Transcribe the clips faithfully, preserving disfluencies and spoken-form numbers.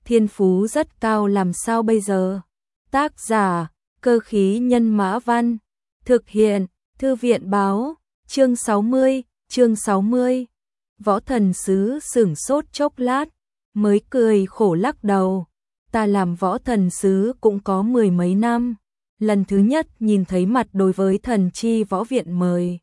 thiên phú rất cao làm sao bây giờ? Tác giả, Cơ khí nhân mã văn. Thực hiện, Thư viện báo. Chương sáu mươi, chương sáu mươi. Võ thần sứ sửng sốt chốc lát, mới cười khổ lắc đầu. Ta làm võ thần sứ cũng có mười mấy năm. Lần thứ nhất nhìn thấy mặt đối với thần chi võ viện mời.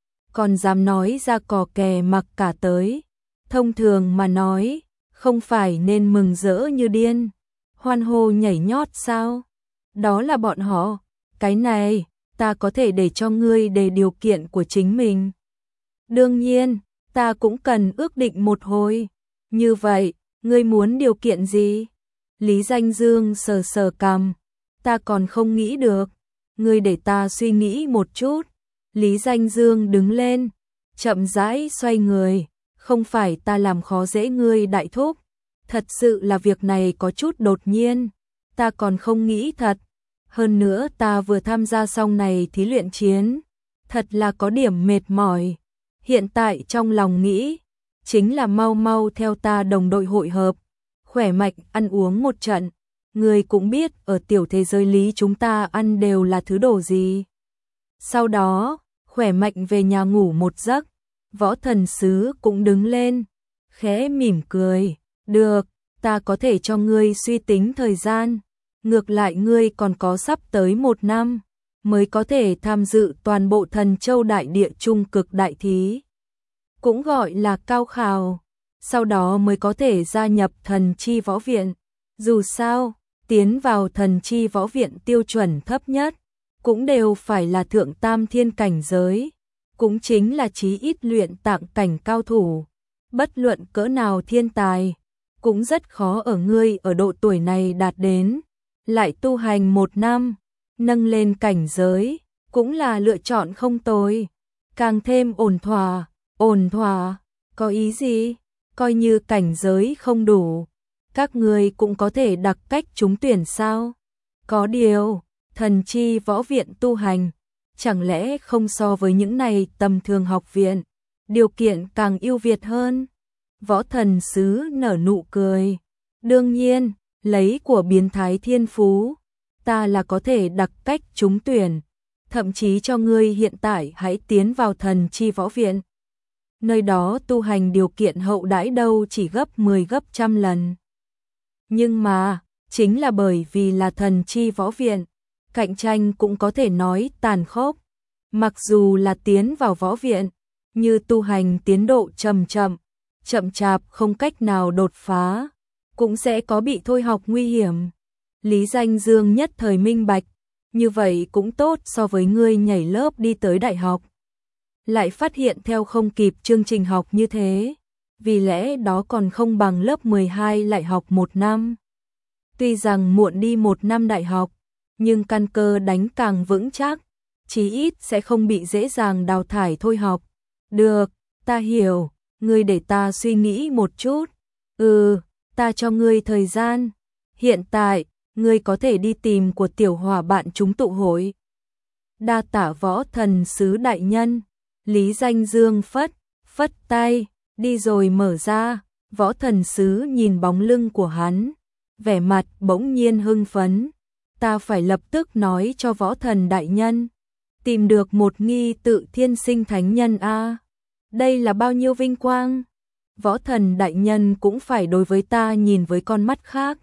Còn dám nói ra cò kè mặc cả tới. Thông thường mà nói, không phải nên mừng rỡ như điên, hoan hô nhảy nhót sao? Đó là bọn họ. Cái này, ta có thể để cho ngươi đề điều kiện của chính mình. Đương nhiên, ta cũng cần ước định một hồi. Như vậy, ngươi muốn điều kiện gì? Lý Danh Dương sờ sờ cằm. Ta còn không nghĩ được. Ngươi để ta suy nghĩ một chút. Lý Danh Dương đứng lên, chậm rãi xoay người. Không phải ta làm khó dễ ngươi đại thúc. Thật sự là việc này có chút đột nhiên. Ta còn không nghĩ thật. Hơn nữa ta vừa tham gia xong này thí luyện chiến. Thật là có điểm mệt mỏi. Hiện tại trong lòng nghĩ, chính là mau mau theo ta đồng đội hội hợp. Khỏe mạnh ăn uống một trận. Người cũng biết ở tiểu thế giới lý chúng ta ăn đều là thứ đồ gì. Sau đó, khỏe mạnh về nhà ngủ một giấc. Võ thần sứ cũng đứng lên, khẽ mỉm cười. Được, ta có thể cho ngươi suy tính thời gian. Ngược lại ngươi còn có sắp tới một năm, mới có thể tham dự toàn bộ thần châu đại địa trung cực đại thí. Cũng gọi là cao khảo. Sau đó mới có thể gia nhập thần chi võ viện. Dù sao, tiến vào thần chi võ viện tiêu chuẩn thấp nhất, cũng đều phải là thượng tam thiên cảnh giới. Cũng chính là chí ít luyện tạng cảnh cao thủ. Bất luận cỡ nào thiên tài, cũng rất khó ở ngươi ở độ tuổi này đạt đến. Lại tu hành một năm, nâng lên cảnh giới, cũng là lựa chọn không tồi. Càng thêm ổn thỏa, ổn thỏa, có ý gì? Coi như cảnh giới không đủ, các ngươi cũng có thể đặc cách trúng tuyển sao? Có điều, thần chi võ viện tu hành, chẳng lẽ không so với những này tầm thường học viện, điều kiện càng ưu việt hơn? Võ thần sứ nở nụ cười. Đương nhiên, lấy của biến thái thiên phú, ta là có thể đặc cách trúng tuyển, thậm chí cho ngươi hiện tại hãy tiến vào thần chi võ viện. Nơi đó tu hành điều kiện hậu đãi đâu chỉ gấp mười gấp trăm lần. Nhưng mà, chính là bởi vì là thần chi võ viện, cạnh tranh cũng có thể nói tàn khốc. Mặc dù là tiến vào võ viện, như tu hành tiến độ chậm chậm, chậm chạp không cách nào đột phá, cũng sẽ có bị thôi học nguy hiểm. Lý Danh Dương nhất thời minh bạch, như vậy cũng tốt so với ngươi nhảy lớp đi tới đại học. Lại phát hiện theo không kịp chương trình học như thế, vì lẽ đó còn không bằng lớp mười hai lại học một năm. Tuy rằng muộn đi một năm đại học, nhưng căn cơ đánh càng vững chắc, chí ít sẽ không bị dễ dàng đào thải thôi học. Được, ta hiểu, ngươi để ta suy nghĩ một chút. Ừ, ta cho ngươi thời gian. Hiện tại, ngươi có thể đi tìm của tiểu hỏa bạn chúng tụ hội. Đa tạ võ thần sứ đại nhân. Lý Danh Dương phất, phất tay, đi rồi mở ra. Võ thần sứ nhìn bóng lưng của hắn, vẻ mặt bỗng nhiên hưng phấn. Ta phải lập tức nói cho võ thần đại nhân, tìm được một nghi tự thiên sinh thánh nhân a. Đây là bao nhiêu vinh quang. Võ thần đại nhân cũng phải đối với ta nhìn với con mắt khác.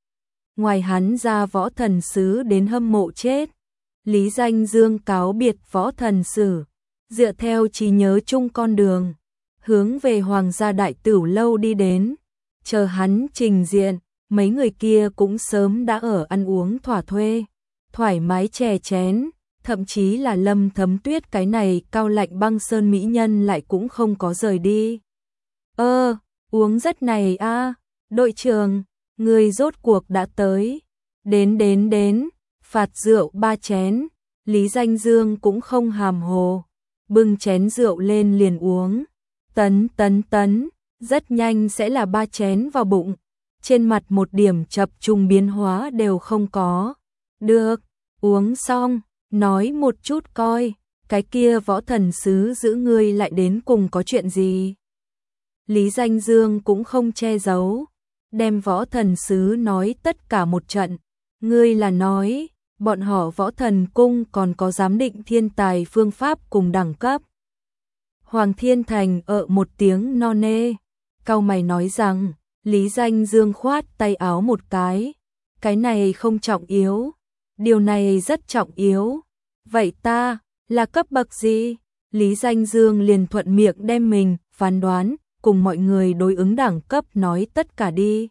Ngoài hắn ra võ thần sứ đến hâm mộ chết. Lý Danh Dương cáo biệt võ thần sử, dựa theo trí nhớ chung con đường, hướng về Hoàng gia đại tửu lâu đi đến. Chờ hắn trình diện, mấy người kia cũng sớm đã ở ăn uống thỏa thuê, thoải mái chè chén, thậm chí là Lâm Thấm Tuyết cái này cao lạnh băng sơn mỹ nhân lại cũng không có rời đi. Ơ, uống rất này a, à, đội trưởng, người rốt cuộc đã tới. Đến đến đến, phạt rượu ba chén. Lý Danh Dương cũng không hàm hồ, bưng chén rượu lên liền uống. Tấn tấn tấn, rất nhanh sẽ là ba chén vào bụng. Trên mặt một điểm chập trùng biến hóa đều không có. Được, uống xong, nói một chút coi, cái kia võ thần sứ giữ ngươi lại đến cùng có chuyện gì? Lý Danh Dương cũng không che giấu. đem võ thần sứ nói tất cả một trận. Ngươi là nói, bọn họ võ thần cung còn có giám định thiên tài phương pháp cùng đẳng cấp. Hoàng Thiên Thành ợ một tiếng no nê, cau mày nói rằng, Lý Danh Dương khoát tay áo một cái. Cái này không trọng yếu, điều này rất trọng yếu. Vậy ta, là cấp bậc gì? Lý Danh Dương liền thuận miệng đem mình, phán đoán, cùng mọi người đối ứng đẳng cấp nói tất cả đi.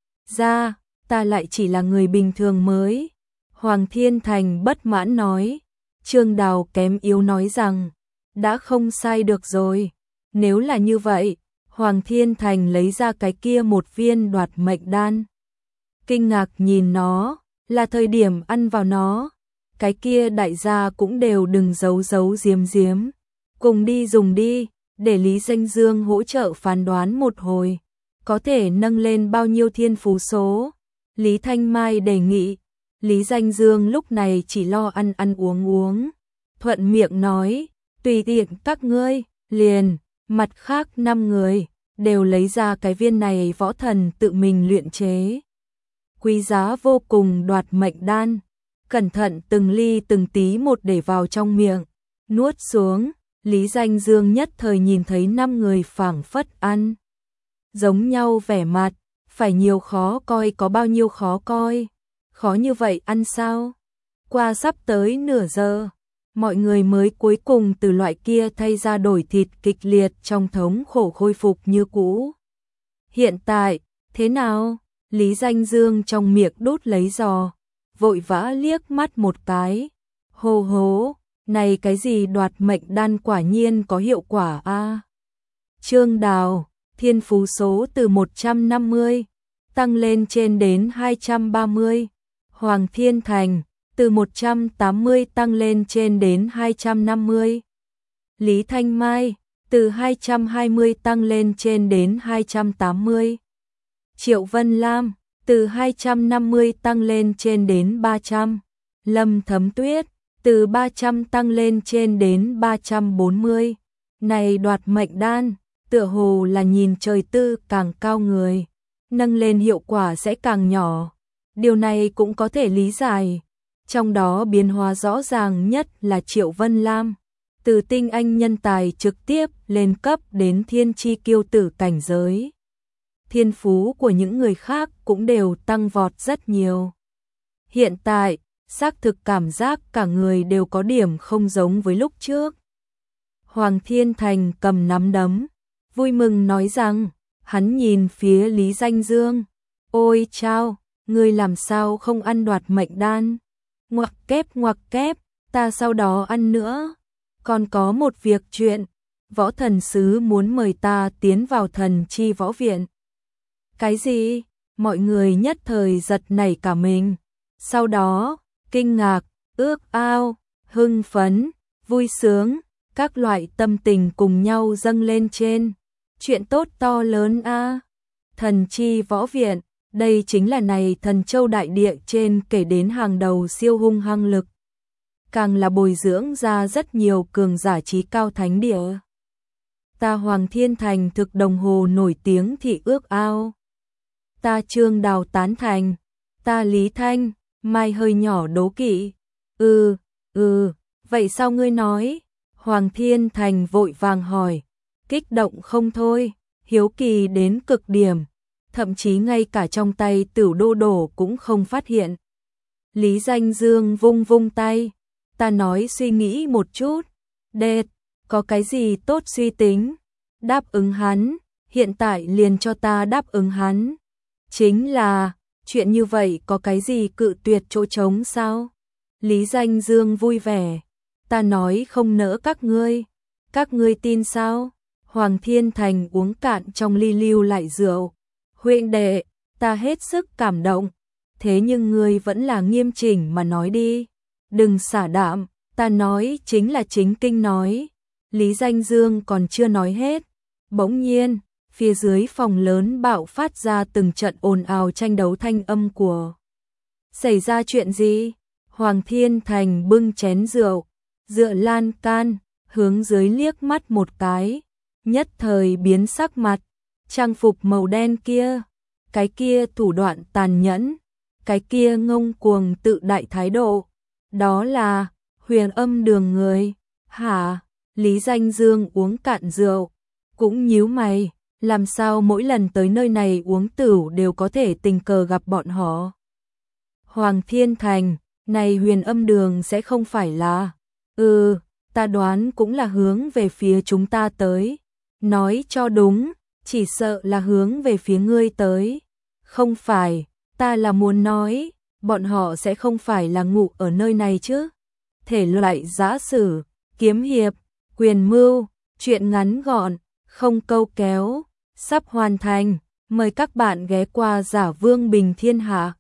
Ra, ta lại chỉ là người bình thường mới. Hoàng Thiên Thành bất mãn nói. Trương Đào kém yếu nói rằng, đã không sai được rồi. Nếu là như vậy, Hoàng Thiên Thành lấy ra cái kia một viên đoạt mệnh đan. Kinh ngạc nhìn nó, là thời điểm ăn vào nó. Cái kia đại gia cũng đều đừng giấu giấu giếm giếm. Cùng đi dùng đi, để Lý Danh Dương hỗ trợ phán đoán một hồi. Có thể nâng lên bao nhiêu thiên phú số? Lý Thanh Mai đề nghị. Lý Danh Dương lúc này chỉ lo ăn ăn uống uống. Thuận miệng nói, tùy tiện các ngươi, liền, mặt khác năm người, đều lấy ra cái viên này võ thần tự mình luyện chế. Quý giá vô cùng đoạt mệnh đan, cẩn thận từng ly từng tí một để vào trong miệng, nuốt xuống. Lý Danh Dương nhất thời nhìn thấy năm người phảng phất ăn giống nhau vẻ mặt, phải nhiều khó coi có bao nhiêu khó coi, khó như vậy ăn sao? Qua sắp tới nửa giờ, mọi người mới cuối cùng từ loại kia thay ra đổi thịt kịch liệt trong thống khổ khôi phục như cũ. Hiện tại, thế nào? Lý Danh Dương trong miệng đút lấy giò, vội vã liếc mắt một cái. Hô hố, này cái gì đoạt mệnh đan quả nhiên có hiệu quả a. À? Trương Đào, thiên phú số từ một trăm năm mươi tăng lên trên đến hai trăm ba mươi. Hoàng Thiên Thành, từ một trăm tám mươi tăng lên trên đến hai trăm năm mươi. Lý Thanh Mai, từ hai trăm hai mươi tăng lên trên đến hai trăm tám mươi. Triệu Vân Lam, từ hai trăm năm mươi tăng lên trên đến ba trăm. Lâm Thấm Tuyết, từ ba trăm tăng lên trên đến ba trăm bốn mươi. Này đoạt mệnh đan, tựa hồ là nhìn trời tư càng cao người, nâng lên hiệu quả sẽ càng nhỏ. Điều này cũng có thể lý giải. Trong đó biến hóa rõ ràng nhất là Triệu Vân Lam, từ tinh anh nhân tài trực tiếp lên cấp đến thiên chi kiêu tử cảnh giới. Thiên phú của những người khác cũng đều tăng vọt rất nhiều. Hiện tại, xác thực cảm giác cả người đều có điểm không giống với lúc trước. Hoàng Thiên Thành cầm nắm đấm, vui mừng nói rằng, hắn nhìn phía Lý Danh Dương. Ôi chao, ngươi làm sao không ăn đoạt mệnh đan? Ngoặc kép ngoặc kép, ta sau đó ăn nữa. Còn có một việc chuyện, võ thần sứ muốn mời ta tiến vào thần chi võ viện. Cái gì? Mọi người nhất thời giật nảy cả mình. Sau đó, kinh ngạc, ước ao, hưng phấn, vui sướng, các loại tâm tình cùng nhau dâng lên trên. Chuyện tốt to lớn a. À. Thần chi võ viện, đây chính là này Thần Châu đại địa trên kể đến hàng đầu siêu hung hăng lực. Càng là bồi dưỡng ra rất nhiều cường giả trí cao thánh địa. Ta Hoàng Thiên Thành thực đồng hồ nổi tiếng thì ước ao. Ta Trương Đào tán thành. Ta Lý Thanh, Mai hơi nhỏ đố kỵ. Ừ, ừ, vậy sao ngươi nói? Hoàng Thiên Thành vội vàng hỏi. Kích động không thôi, hiếu kỳ đến cực điểm. Thậm chí ngay cả trong tay Tửu Đô Đổ cũng không phát hiện. Lý Danh Dương vung vung tay. Ta nói suy nghĩ một chút. Đệt, có cái gì tốt suy tính? Đáp ứng hắn, hiện tại liền cho ta đáp ứng hắn. Chính là, chuyện như vậy có cái gì cự tuyệt chỗ trống sao? Lý Danh Dương vui vẻ. Ta nói không nỡ các ngươi. Các ngươi tin sao? Hoàng Thiên Thành uống cạn trong ly lưu lại rượu. Huynh đệ, ta hết sức cảm động. Thế nhưng ngươi vẫn là nghiêm chỉnh mà nói đi. Đừng xả đạm, ta nói chính là chính kinh nói. Lý Danh Dương còn chưa nói hết. Bỗng nhiên, phía dưới phòng lớn bạo phát ra từng trận ồn ào tranh đấu thanh âm của. Xảy ra chuyện gì? Hoàng Thiên Thành bưng chén rượu, dựa lan can, hướng dưới liếc mắt một cái. Nhất thời biến sắc mặt, trang phục màu đen kia, cái kia thủ đoạn tàn nhẫn, cái kia ngông cuồng tự đại thái độ, đó là Huyền Âm Đường người. Hả? Lý Danh Dương uống cạn rượu, cũng nhíu mày, làm sao mỗi lần tới nơi này uống tửu đều có thể tình cờ gặp bọn họ. Hoàng Thiên Thành, này Huyền Âm Đường sẽ không phải là... Ừ, ta đoán cũng là hướng về phía chúng ta tới. Nói cho đúng, chỉ sợ là hướng về phía ngươi tới. Không phải, ta là muốn nói, bọn họ sẽ không phải là ngủ ở nơi này chứ. Thể loại giã sử, kiếm hiệp, quyền mưu, chuyện ngắn gọn, không câu kéo, sắp hoàn thành. Mời các bạn ghé qua Giả Vương Bình Thiên Hạ.